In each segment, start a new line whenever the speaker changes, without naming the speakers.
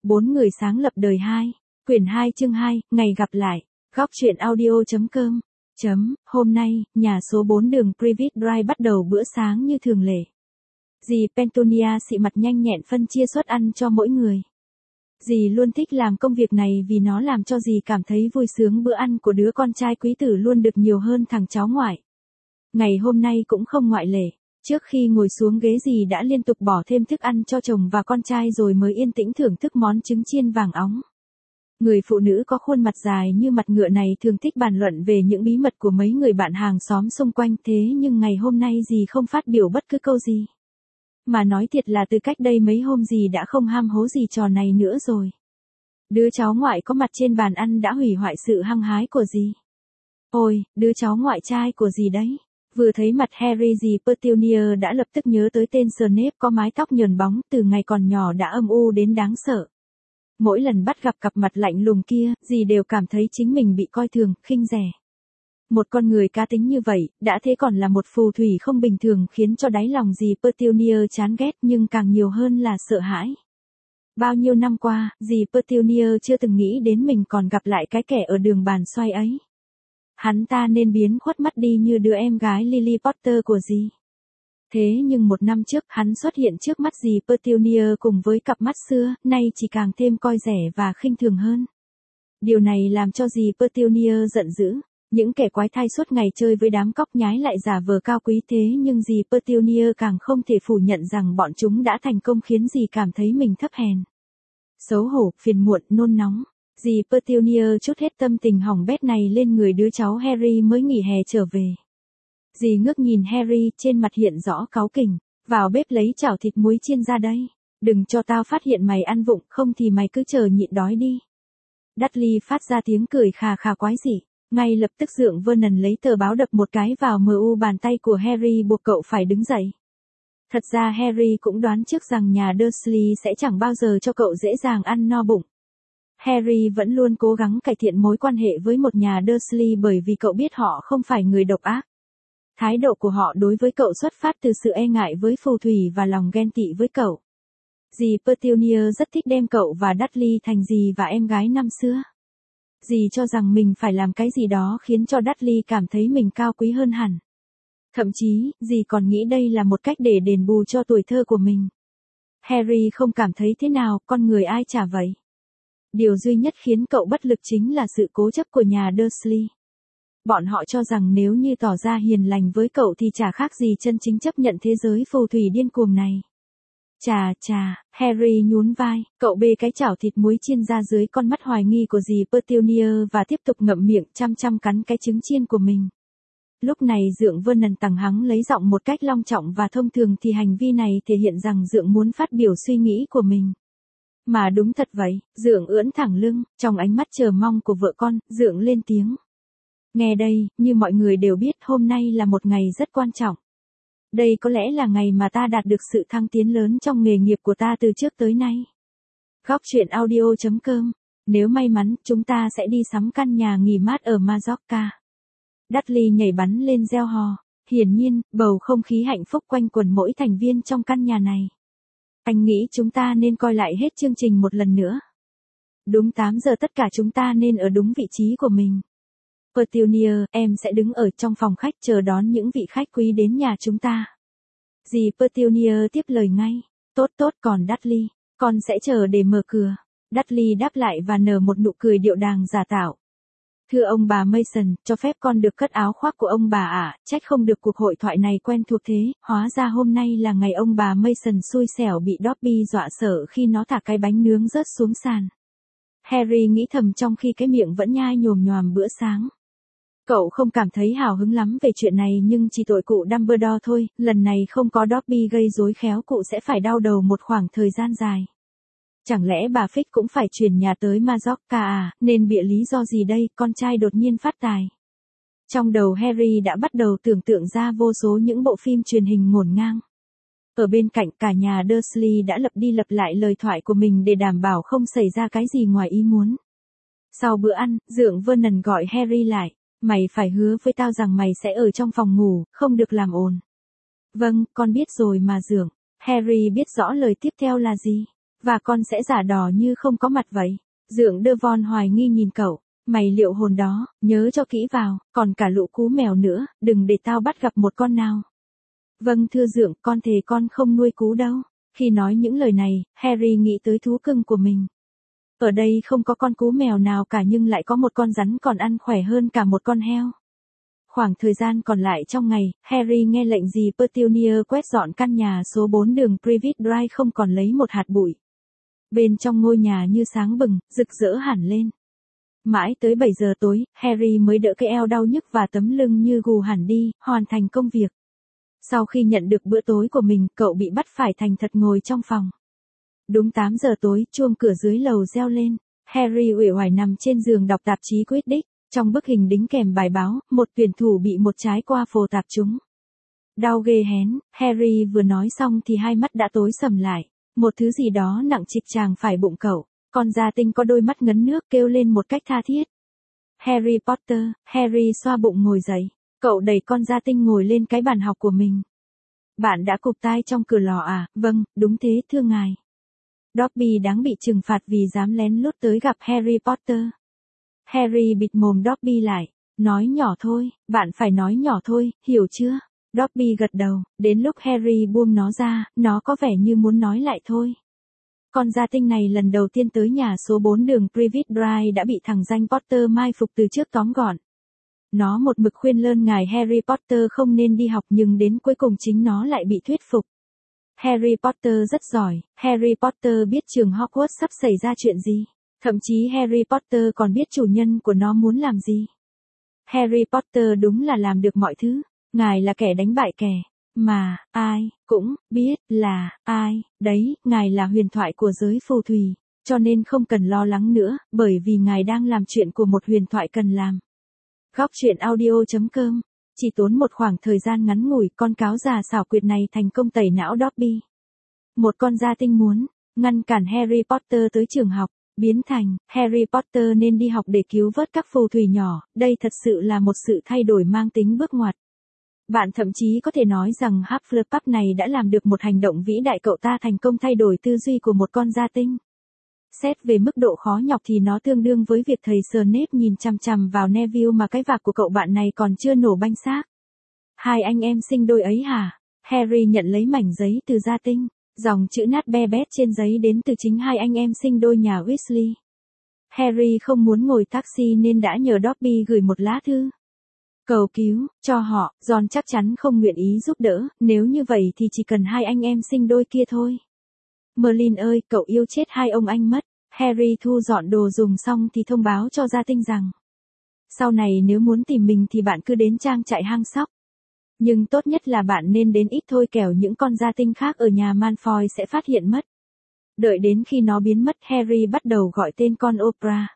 4 người sáng lập đời 2. Quyển 2 chương 2, ngày gặp lại. Góc truyện audio.com. Hôm nay, nhà số 4 đường Privet Drive bắt đầu bữa sáng như thường lệ. Dì Pentonia xị mặt nhanh nhẹn phân chia suất ăn cho mỗi người. Dì luôn thích làm công việc này vì nó làm cho dì cảm thấy vui sướng, bữa ăn của đứa con trai quý tử luôn được nhiều hơn thằng cháu ngoại. Ngày hôm nay cũng không ngoại lệ. Trước khi ngồi xuống ghế dì đã liên tục bỏ thêm thức ăn cho chồng và con trai rồi mới yên tĩnh thưởng thức món trứng chiên vàng óng. Người phụ nữ có khuôn mặt dài như mặt ngựa này thường thích bàn luận về những bí mật của mấy người bạn hàng xóm xung quanh, thế nhưng ngày hôm nay dì không phát biểu bất cứ câu gì. Mà nói thiệt là từ cách đây mấy hôm dì đã không ham hố gì trò này nữa rồi. Đứa cháu ngoại có mặt trên bàn ăn đã hủy hoại sự hăng hái của dì. Ôi, đứa cháu ngoại trai của dì đấy. Vừa thấy mặt Harry, dì Petunia đã lập tức nhớ tới tên Snape có mái tóc nhờn bóng, từ ngày còn nhỏ đã âm u đến đáng sợ. Mỗi lần bắt gặp cặp mặt lạnh lùng kia, dì đều cảm thấy chính mình bị coi thường, khinh rẻ. Một con người cá tính như vậy, đã thế còn là một phù thủy không bình thường, khiến cho đáy lòng dì Petunia chán ghét nhưng càng nhiều hơn là sợ hãi. Bao nhiêu năm qua, dì Petunia chưa từng nghĩ đến mình còn gặp lại cái kẻ ở đường bàn xoay ấy. Hắn ta nên biến khuất mắt đi như đứa em gái Lily Potter của dì. Thế nhưng một năm trước hắn xuất hiện trước mắt dì Petunia cùng với cặp mắt xưa, nay chỉ càng thêm coi rẻ và khinh thường hơn. Điều này làm cho dì Petunia giận dữ. Những kẻ quái thai suốt ngày chơi với đám cóc nhái lại giả vờ cao quý, thế nhưng dì Petunia càng không thể phủ nhận rằng bọn chúng đã thành công khiến dì cảm thấy mình thấp hèn. Xấu hổ, phiền muộn, nôn nóng. Dì Petunia trút hết tâm tình hỏng bét này lên người đứa cháu Harry mới nghỉ hè trở về. Dì ngước nhìn Harry, trên mặt hiện rõ cáu kỉnh. Vào bếp lấy chảo thịt muối chiên ra đây. Đừng cho tao phát hiện mày ăn vụng, không thì mày cứ chờ nhịn đói đi. Dudley phát ra tiếng cười khà khà quái dị. Ngay lập tức Dượng Vernon lấy tờ báo đập một cái vào mu bàn tay của Harry, buộc cậu phải đứng dậy. Thật ra Harry cũng đoán trước rằng nhà Dursley sẽ chẳng bao giờ cho cậu dễ dàng ăn no bụng. Harry vẫn luôn cố gắng cải thiện mối quan hệ với một nhà Dursley bởi vì cậu biết họ không phải người độc ác. Thái độ của họ đối với cậu xuất phát từ sự e ngại với phù thủy và lòng ghen tị với cậu. Dì Petunia rất thích đem cậu và Dudley thành dì và em gái năm xưa. Dì cho rằng mình phải làm cái gì đó khiến cho Dudley cảm thấy mình cao quý hơn hẳn. Thậm chí, dì còn nghĩ đây là một cách để đền bù cho tuổi thơ của mình. Harry không cảm thấy thế nào, con người ai chả vậy. Điều duy nhất khiến cậu bất lực chính là sự cố chấp của nhà Dursley. Bọn họ cho rằng nếu như tỏ ra hiền lành với cậu thì chả khác gì chân chính chấp nhận thế giới phù thủy điên cuồng này. Chà, Harry nhún vai, cậu bê cái chảo thịt muối chiên ra dưới con mắt hoài nghi của dì Petunia và tiếp tục ngậm miệng chăm chăm cắn cái trứng chiên của mình. Lúc này Dượng Vernon tằng hắng lấy giọng một cách long trọng và thông thường thì hành vi này thể hiện rằng Dượng muốn phát biểu suy nghĩ của mình. Mà đúng thật vậy, Dượng ưỡn thẳng lưng, trong ánh mắt chờ mong của vợ con, Dượng lên tiếng. Nghe đây, như mọi người đều biết, hôm nay là một ngày rất quan trọng. Đây có lẽ là ngày mà ta đạt được sự thăng tiến lớn trong nghề nghiệp của ta từ trước tới nay. Góc truyện audio.com. Nếu may mắn, chúng ta sẽ đi sắm căn nhà nghỉ mát ở Majorca. Dudley nhảy bắn lên reo hò. Hiển nhiên, bầu không khí hạnh phúc quanh quẩn mỗi thành viên trong căn nhà này. Anh nghĩ chúng ta nên coi lại hết chương trình một lần nữa. Đúng 8 giờ tất cả chúng ta nên ở đúng vị trí của mình. Petunia, em sẽ đứng ở trong phòng khách chờ đón những vị khách quý đến nhà chúng ta. Dì Petunia tiếp lời ngay. Tốt, còn Dudley, con sẽ chờ để mở cửa. Dudley đáp lại và nở một nụ cười điệu đàng giả tạo. Thưa ông bà Mason, cho phép con được cất áo khoác của ông bà ạ, trách không được cuộc hội thoại này quen thuộc thế, hóa ra hôm nay là ngày ông bà Mason xui xẻo bị Dobby dọa sợ khi nó thả cái bánh nướng rớt xuống sàn. Harry nghĩ thầm trong khi cái miệng vẫn nhai nhồm nhoàm bữa sáng. Cậu không cảm thấy hào hứng lắm về chuyện này nhưng chỉ tội cụ Dumbledore thôi, lần này không có Dobby gây rối khéo cụ sẽ phải đau đầu một khoảng thời gian dài. Chẳng lẽ bà Fitch cũng phải chuyển nhà tới Majorca à, nên bịa lý do gì đây, con trai đột nhiên phát tài. Trong đầu Harry đã bắt đầu tưởng tượng ra vô số những bộ phim truyền hình ngổn ngang. Ở bên cạnh cả nhà Dursley đã lặp đi lặp lại lời thoại của mình để đảm bảo không xảy ra cái gì ngoài ý muốn. Sau bữa ăn, Dượng Vernon gọi Harry lại. Mày phải hứa với tao rằng mày sẽ ở trong phòng ngủ, không được làm ồn. Vâng, con biết rồi mà Dượng. Harry biết rõ lời tiếp theo là gì. Và con sẽ giả đò như không có mặt vậy. Dượng Devon hoài nghi nhìn cậu. Mày liệu hồn đó, nhớ cho kỹ vào, còn cả lũ cú mèo nữa, đừng để tao bắt gặp một con nào. Vâng thưa dượng, con thề con không nuôi cú đâu. Khi nói những lời này, Harry nghĩ tới thú cưng của mình. Ở đây không có con cú mèo nào cả nhưng lại có một con rắn còn ăn khỏe hơn cả một con heo. Khoảng thời gian còn lại trong ngày, Harry nghe lệnh dì Petunia quét dọn căn nhà số 4 đường Privet Drive không còn lấy một hạt bụi. Bên trong ngôi nhà như sáng bừng, rực rỡ hẳn lên. Mãi tới 7 giờ tối, Harry mới đỡ cái eo đau nhức và tấm lưng như gù hẳn đi, hoàn thành công việc. Sau khi nhận được bữa tối của mình, cậu bị bắt phải thành thật ngồi trong phòng. Đúng 8 giờ tối, chuông cửa dưới lầu reo lên. Harry uể oải nằm trên giường đọc tạp chí Quidditch. Trong bức hình đính kèm bài báo, một tuyển thủ bị một trái qua phồ tạp trúng. Đau ghê hén, Harry vừa nói xong thì hai mắt đã tối sầm lại. Một thứ gì đó nặng trịch tràng phải bụng cậu. Con gia tinh có đôi mắt ngấn nước kêu lên một cách tha thiết. Harry Potter, Harry xoa bụng ngồi dậy. Cậu đẩy con gia tinh ngồi lên cái bàn học của mình. Bạn đã cụp tai trong cửa lò à? Vâng, đúng thế thưa ngài. Dobby đáng bị trừng phạt vì dám lén lút tới gặp Harry Potter. Harry bịt mồm Dobby lại. Nói nhỏ thôi, bạn phải nói nhỏ thôi, hiểu chưa? Dobby gật đầu, đến lúc Harry buông nó ra, nó có vẻ như muốn nói lại thôi. Con gia tinh này lần đầu tiên tới nhà số 4 đường Privet Drive đã bị thằng danh Potter mai phục từ trước tóm gọn. Nó một mực khuyên lơn ngài Harry Potter không nên đi học nhưng đến cuối cùng chính nó lại bị thuyết phục. Harry Potter rất giỏi, Harry Potter biết trường Hogwarts sắp xảy ra chuyện gì. Thậm chí Harry Potter còn biết chủ nhân của nó muốn làm gì. Harry Potter đúng là làm được mọi thứ. Ngài là kẻ đánh bại kẻ mà ai cũng biết là ai, đấy, ngài là huyền thoại của giới phù thủy, cho nên không cần lo lắng nữa, bởi vì ngài đang làm chuyện của một huyền thoại cần làm. Góc truyện audio.com. Chỉ tốn một khoảng thời gian ngắn ngủi, con cáo già xảo quyệt này thành công tẩy não Dobby. Một con gia tinh muốn ngăn cản Harry Potter tới trường học, biến thành Harry Potter nên đi học để cứu vớt các phù thủy nhỏ, đây thật sự là một sự thay đổi mang tính bước ngoặt. Bạn thậm chí có thể nói rằng Hufflepuff này đã làm được một hành động vĩ đại, cậu ta thành công thay đổi tư duy của một con gia tinh. Xét về mức độ khó nhọc thì nó tương đương với việc thầy Snape nhìn chằm chằm vào Neville mà cái vạc của cậu bạn này còn chưa nổ banh xác. Hai anh em sinh đôi ấy hả? Harry nhận lấy mảnh giấy từ gia tinh. Dòng chữ nát be bét trên giấy đến từ chính hai anh em sinh đôi nhà Weasley. Harry không muốn ngồi taxi nên đã nhờ Dobby gửi một lá thư cầu cứu cho họ. Ron chắc chắn không nguyện ý giúp đỡ, nếu như vậy thì chỉ cần hai anh em sinh đôi kia thôi. Merlin ơi, cậu yêu chết hai ông anh mất. Harry thu dọn đồ dùng xong thì thông báo cho gia tinh rằng sau này nếu muốn tìm mình thì bạn cứ đến trang trại hang sóc. Nhưng tốt nhất là bạn nên đến ít thôi, kẻo những con gia tinh khác ở nhà Malfoy sẽ phát hiện mất. Đợi đến khi nó biến mất, Harry bắt đầu gọi tên con Opera.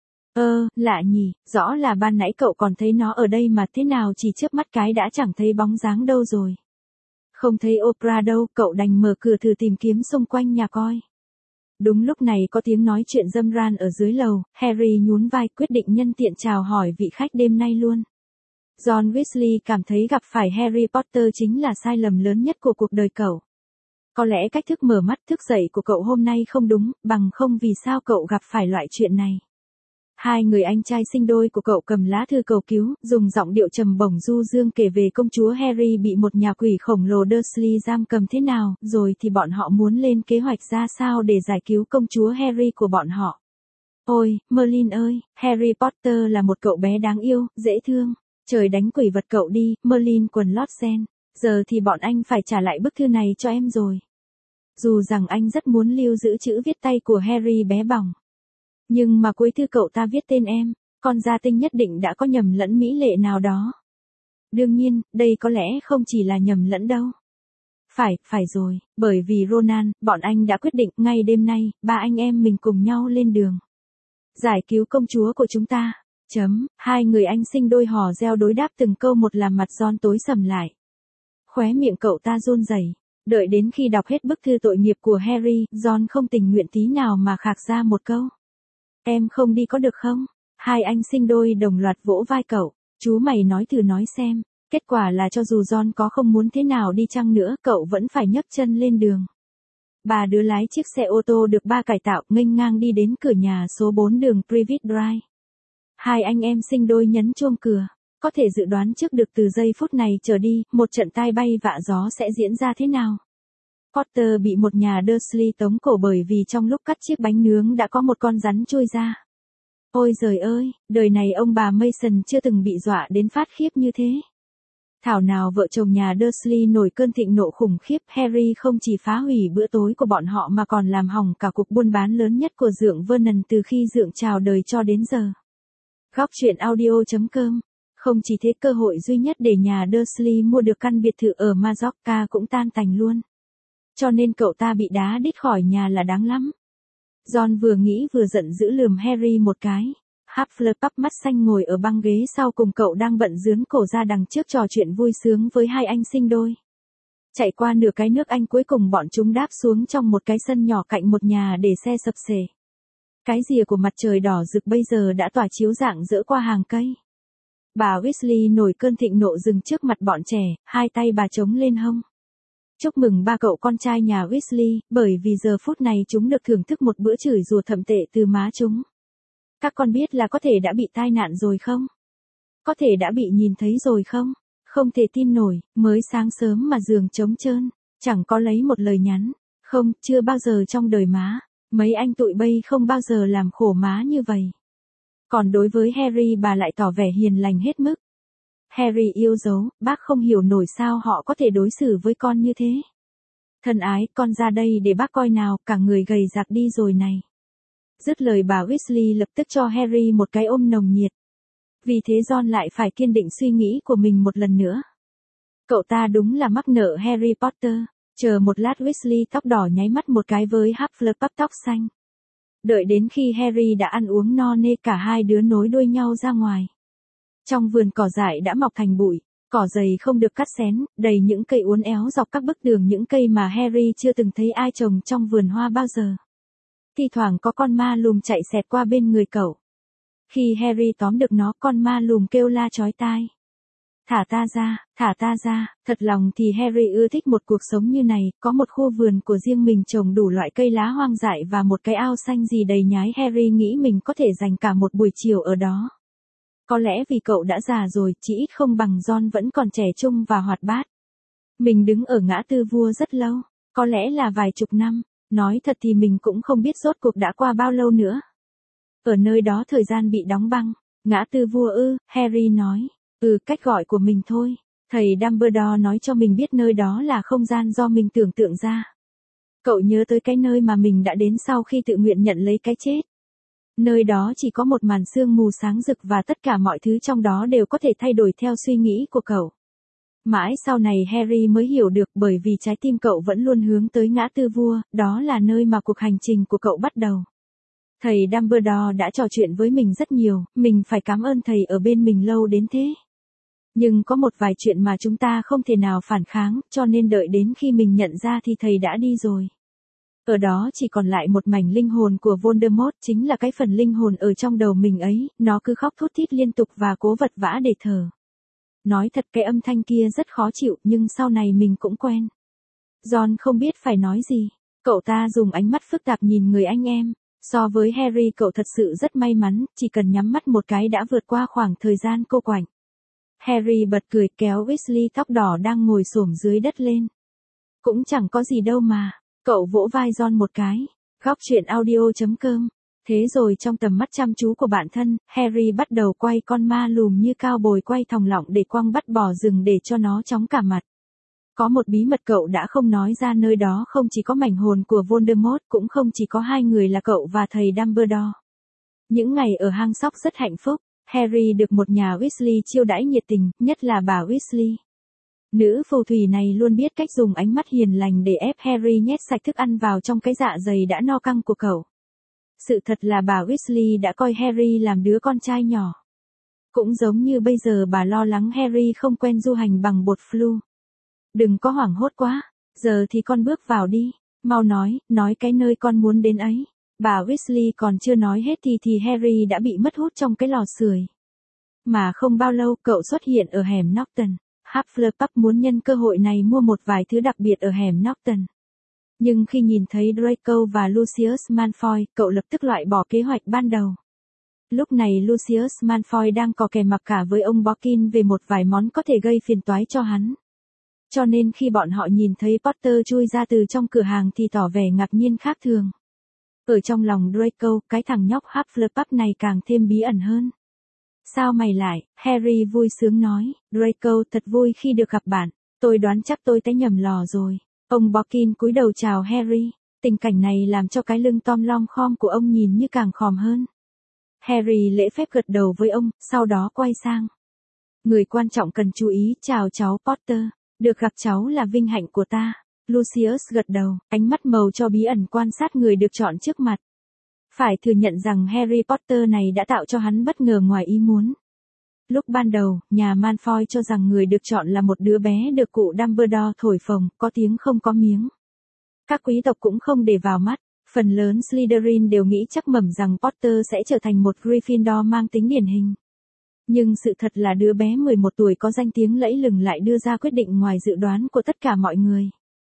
Lạ nhỉ, rõ là ban nãy cậu còn thấy nó ở đây mà thế nào chỉ chớp mắt cái đã chẳng thấy bóng dáng đâu rồi. Không thấy Opera đâu, cậu đành mở cửa thử tìm kiếm xung quanh nhà coi. Đúng lúc này có tiếng nói chuyện râm ran ở dưới lầu, Harry nhún vai quyết định nhân tiện chào hỏi vị khách đêm nay luôn. Ron Weasley cảm thấy gặp phải Harry Potter chính là sai lầm lớn nhất của cuộc đời cậu. Có lẽ cách thức mở mắt thức dậy của cậu hôm nay không đúng, bằng không vì sao cậu gặp phải loại chuyện này. Hai người anh trai sinh đôi của cậu cầm lá thư cầu cứu, dùng giọng điệu trầm bổng du dương kể về công chúa Harry bị một nhà quỷ khổng lồ Dursley giam cầm thế nào, rồi thì bọn họ muốn lên kế hoạch ra sao để giải cứu công chúa Harry của bọn họ. Ôi, Merlin ơi, Harry Potter là một cậu bé đáng yêu, dễ thương. Trời đánh quỷ vật cậu đi, Merlin quần lót sen. Giờ thì bọn anh phải trả lại bức thư này cho em rồi. Dù rằng anh rất muốn lưu giữ chữ viết tay của Harry bé bỏng. Nhưng mà cuối thư cậu ta viết tên em, con gia tinh nhất định đã có nhầm lẫn mỹ lệ nào đó. Đương nhiên, đây có lẽ không chỉ là nhầm lẫn đâu. Phải rồi, bởi vì Ronan, bọn anh đã quyết định ngay đêm nay, ba anh em mình cùng nhau lên đường. Giải cứu công chúa của chúng ta. Hai người anh sinh đôi hò reo đối đáp từng câu một làm mặt Ron tối sầm lại. Khóe miệng cậu ta run rẩy. Đợi đến khi đọc hết bức thư tội nghiệp của Harry, Ron không tình nguyện tí nào mà khạc ra một câu. Em không đi có được không? Hai anh sinh đôi đồng loạt vỗ vai cậu. Chú mày nói thử nói xem. Kết quả là cho dù Ron có không muốn thế nào đi chăng nữa, cậu vẫn phải nhấc chân lên đường. Ba đứa lái chiếc xe ô tô được ba cải tạo nghênh ngang đi đến cửa nhà số 4 đường Privet Drive. Hai anh em sinh đôi nhấn chuông cửa. Có thể dự đoán trước được từ giây phút này trở đi, một trận tai bay vạ gió sẽ diễn ra thế nào. Potter bị một nhà Dursley tống cổ bởi vì trong lúc cắt chiếc bánh nướng đã có một con rắn trôi ra. Ôi giời ơi, đời này ông bà Mason chưa từng bị dọa đến phát khiếp như thế. Thảo nào vợ chồng nhà Dursley nổi cơn thịnh nộ khủng khiếp, Harry không chỉ phá hủy bữa tối của bọn họ mà còn làm hỏng cả cuộc buôn bán lớn nhất của Dượng Vernon từ khi Dượng chào đời cho đến giờ. Góc truyện audio.com. Không chỉ thế, cơ hội duy nhất để nhà Dursley mua được căn biệt thự ở Majorca cũng tan tành luôn. Cho nên cậu ta bị đá đít khỏi nhà là đáng lắm. John vừa nghĩ vừa giận dữ lườm Harry một cái. Hufflepuff mắt xanh ngồi ở băng ghế sau cùng cậu đang bận dướn cổ ra đằng trước trò chuyện vui sướng với hai anh sinh đôi. Chạy qua nửa cái nước Anh cuối cùng bọn chúng đáp xuống trong một cái sân nhỏ cạnh một nhà để xe sập xề. Cái rìa của mặt trời đỏ rực bây giờ đã tỏa chiếu rạng rỡ qua hàng cây. Bà Weasley nổi cơn thịnh nộ dừng trước mặt bọn trẻ, hai tay bà chống lên hông. Chúc mừng ba cậu con trai nhà Weasley, bởi vì giờ phút này chúng được thưởng thức một bữa chửi rủa thậm tệ từ má chúng. Các con biết là có thể đã bị tai nạn rồi không? Có thể đã bị nhìn thấy rồi không? Không thể tin nổi, mới sáng sớm mà giường trống trơn, chẳng có lấy một lời nhắn. Không, chưa bao giờ trong đời má. Mấy anh tụi bay không bao giờ làm khổ má như vậy. Còn đối với Harry bà lại tỏ vẻ hiền lành hết mức. Harry yêu dấu, bác không hiểu nổi sao họ có thể đối xử với con như thế. Thân ái, con ra đây để bác coi nào, cả người gầy rạc đi rồi này. Dứt lời bà Weasley lập tức cho Harry một cái ôm nồng nhiệt. Vì thế John lại phải kiên định suy nghĩ của mình một lần nữa. Cậu ta đúng là mắc nợ Harry Potter. Chờ một lát, Weasley tóc đỏ nháy mắt một cái với Hufflepuff tóc xanh. Đợi đến khi Harry đã ăn uống no nê, cả hai đứa nối đuôi nhau ra ngoài. Trong vườn cỏ dại đã mọc thành bụi, cỏ dày không được cắt xén, đầy những cây uốn éo dọc các bức tường, những cây mà Harry chưa từng thấy ai trồng trong vườn hoa bao giờ. Thi thoảng có con ma lùm chạy xẹt qua bên người cậu. Khi Harry tóm được nó, con ma lùm kêu la chói tai. Thả ta ra, thật lòng thì Harry ưa thích một cuộc sống như này, có một khu vườn của riêng mình trồng đủ loại cây lá hoang dại và một cái ao xanh gì đầy nhái. Harry nghĩ mình có thể dành cả một buổi chiều ở đó. Có lẽ vì cậu đã già rồi, chỉ ít không bằng John vẫn còn trẻ trung và hoạt bát. Mình đứng ở ngã tư vua rất lâu, có lẽ là vài chục năm, nói thật thì mình cũng không biết rốt cuộc đã qua bao lâu nữa. Ở nơi đó thời gian bị đóng băng. Ngã tư vua ư? Harry nói. Cách gọi của mình thôi. Thầy Dumbledore nói cho mình biết nơi đó là không gian do mình tưởng tượng ra. Cậu nhớ tới cái nơi mà mình đã đến sau khi tự nguyện nhận lấy cái chết. Nơi đó chỉ có một màn sương mù sáng rực và tất cả mọi thứ trong đó đều có thể thay đổi theo suy nghĩ của cậu. Mãi sau này Harry mới hiểu được, bởi vì trái tim cậu vẫn luôn hướng tới ngã tư vua, đó là nơi mà cuộc hành trình của cậu bắt đầu. Thầy Dumbledore đã trò chuyện với mình rất nhiều, mình phải cảm ơn thầy ở bên mình lâu đến thế. Nhưng có một vài chuyện mà chúng ta không thể nào phản kháng, cho nên đợi đến khi mình nhận ra thì thầy đã đi rồi. Ở đó chỉ còn lại một mảnh linh hồn của Voldemort, chính là cái phần linh hồn ở trong đầu mình ấy, nó cứ khóc thút thít liên tục và cố vật vã để thở. Nói thật, cái âm thanh kia rất khó chịu, nhưng sau này mình cũng quen. John không biết phải nói gì, cậu ta dùng ánh mắt phức tạp nhìn người anh em. So với Harry, cậu thật sự rất may mắn, chỉ cần nhắm mắt một cái đã vượt qua khoảng thời gian cô quạnh. Harry bật cười, kéo Weasley tóc đỏ đang ngồi xổm dưới đất lên. Cũng chẳng có gì đâu mà. Cậu vỗ vai John một cái. Góc truyện audio.com. Thế rồi trong tầm mắt chăm chú của bạn thân, Harry bắt đầu quay con ma lùm như cao bồi quay thòng lọng để quăng bắt bỏ rừng để cho nó chóng cả mặt. Có một bí mật cậu đã không nói ra, nơi đó không chỉ có mảnh hồn của Voldemort, cũng không chỉ có hai người là cậu và thầy Dumbledore. Những ngày ở hang sóc rất hạnh phúc, Harry được một nhà Weasley chiêu đãi nhiệt tình, nhất là bà Weasley. Nữ phù thủy này luôn biết cách dùng ánh mắt hiền lành để ép Harry nhét sạch thức ăn vào trong cái dạ dày đã no căng của cậu. Sự thật là bà Weasley đã coi Harry làm đứa con trai nhỏ. Cũng giống như bây giờ bà lo lắng Harry không quen du hành bằng bột flu. Đừng có hoảng hốt quá, giờ thì con bước vào đi, mau nói cái nơi con muốn đến ấy. Bà Weasley còn chưa nói hết thì Harry đã bị mất hút trong cái lò sưởi. Mà không bao lâu cậu xuất hiện ở hẻm Norton. Hufflepuff muốn nhân cơ hội này mua một vài thứ đặc biệt ở hẻm Norton. Nhưng khi nhìn thấy Draco và Lucius Malfoy, cậu lập tức loại bỏ kế hoạch ban đầu. Lúc này Lucius Malfoy đang cò kè mặc cả với ông Borkin về một vài món có thể gây phiền toái cho hắn. Cho nên khi bọn họ nhìn thấy Potter chui ra từ trong cửa hàng thì tỏ vẻ ngạc nhiên khác thường. Ở trong lòng Draco, cái thằng nhóc Hufflepuff này càng thêm bí ẩn hơn. Sao mày lại, Harry vui sướng nói, Draco thật vui khi được gặp bạn, tôi đoán chắc tôi té nhầm lò rồi. Ông Borkin cúi đầu chào Harry, tình cảnh này làm cho cái lưng tom lom khom của ông nhìn như càng khòm hơn. Harry lễ phép gật đầu với ông, sau đó quay sang. Người quan trọng cần chú ý, chào cháu Potter, được gặp cháu là vinh hạnh của ta. Lucius gật đầu, ánh mắt màu cho bí ẩn quan sát người được chọn trước mặt. Phải thừa nhận rằng Harry Potter này đã tạo cho hắn bất ngờ ngoài ý muốn. Lúc ban đầu, nhà Malfoy cho rằng người được chọn là một đứa bé được cụ Dumbledore thổi phồng, có tiếng không có miếng. Các quý tộc cũng không để vào mắt, phần lớn Slytherin đều nghĩ chắc mẩm rằng Potter sẽ trở thành một Gryffindor mang tính điển hình. Nhưng sự thật là đứa bé 11 tuổi có danh tiếng lẫy lừng lại đưa ra quyết định ngoài dự đoán của tất cả mọi người.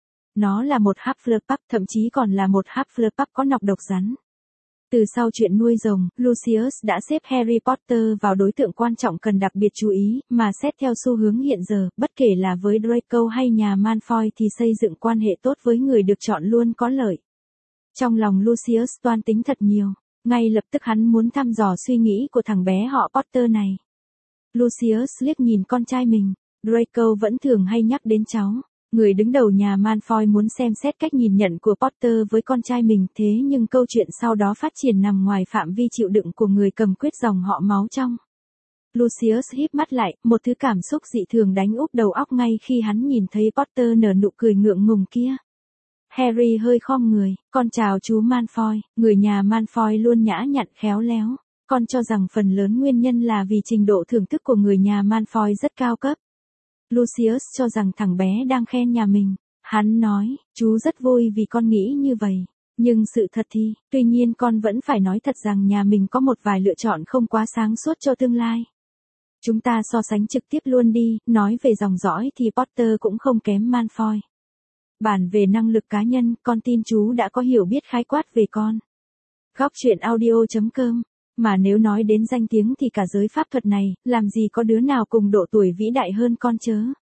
Nó là một Hufflepuff, thậm chí còn là một Hufflepuff có nọc độc rắn. Từ sau chuyện nuôi rồng, Lucius đã xếp Harry Potter vào đối tượng quan trọng cần đặc biệt chú ý, mà xét theo xu hướng hiện giờ, bất kể là với Draco hay nhà Malfoy thì xây dựng quan hệ tốt với người được chọn luôn có lợi. Trong lòng Lucius toan tính thật nhiều, ngay lập tức hắn muốn thăm dò suy nghĩ của thằng bé họ Potter này. Lucius liếc nhìn con trai mình, Draco vẫn thường hay nhắc đến cháu. Người đứng đầu nhà Malfoy muốn xem xét cách nhìn nhận của Potter với con trai mình, thế nhưng câu chuyện sau đó phát triển nằm ngoài phạm vi chịu đựng của người cầm quyết dòng họ máu trong. Lucius híp mắt lại, một thứ cảm xúc dị thường đánh úp đầu óc ngay khi hắn nhìn thấy Potter nở nụ cười ngượng ngùng kia. Harry hơi khom người, con chào chú Malfoy, người nhà Malfoy luôn nhã nhặn khéo léo. Con cho rằng phần lớn nguyên nhân là vì trình độ thưởng thức của người nhà Malfoy rất cao cấp. Lucius cho rằng thằng bé đang khen nhà mình. Hắn nói, chú rất vui vì con nghĩ như vậy. Nhưng sự thật thì, tuy nhiên con vẫn phải nói thật rằng nhà mình có một vài lựa chọn không quá sáng suốt cho tương lai. Chúng ta so sánh trực tiếp luôn đi, nói về dòng dõi thì Potter cũng không kém Malfoy. Bản về năng lực cá nhân, con tin chú đã có hiểu biết khái quát về con. Góc truyện audio.com. Mà nếu nói đến danh tiếng thì cả giới pháp thuật này, làm gì có đứa nào cùng độ tuổi vĩ đại hơn con chớ.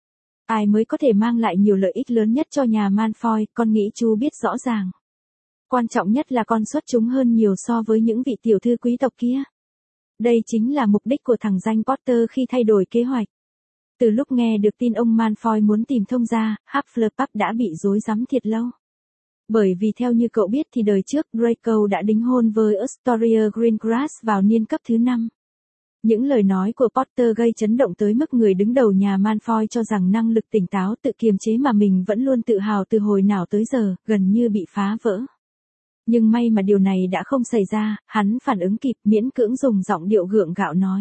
Ai mới có thể mang lại nhiều lợi ích lớn nhất cho nhà Malfoy, con nghĩ chú biết rõ ràng. Quan trọng nhất là con xuất chúng hơn nhiều so với những vị tiểu thư quý tộc kia. Đây chính là mục đích của thằng danh Potter khi thay đổi kế hoạch. Từ lúc nghe được tin ông Malfoy muốn tìm thông gia, Hufflepuff đã bị rối rắm thiệt lâu. Bởi vì theo như cậu biết thì đời trước Draco đã đính hôn với Astoria Greengrass vào niên cấp thứ 5. Những lời nói của Potter gây chấn động tới mức người đứng đầu nhà Malfoy cho rằng năng lực tỉnh táo tự kiềm chế mà mình vẫn luôn tự hào từ hồi nào tới giờ, gần như bị phá vỡ. Nhưng may mà điều này đã không xảy ra, hắn phản ứng kịp, miễn cưỡng dùng giọng điệu gượng gạo nói.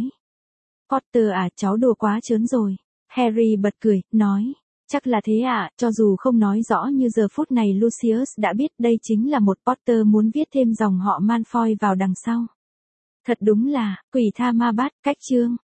Potter à, cháu đùa quá trớn rồi. Harry bật cười, nói. Chắc là thế ạ, cho dù không nói rõ như giờ phút này Lucius đã biết đây chính là một Potter muốn viết thêm dòng họ Malfoy vào đằng sau. Thật đúng là, quỷ tha ma bát, cách chương.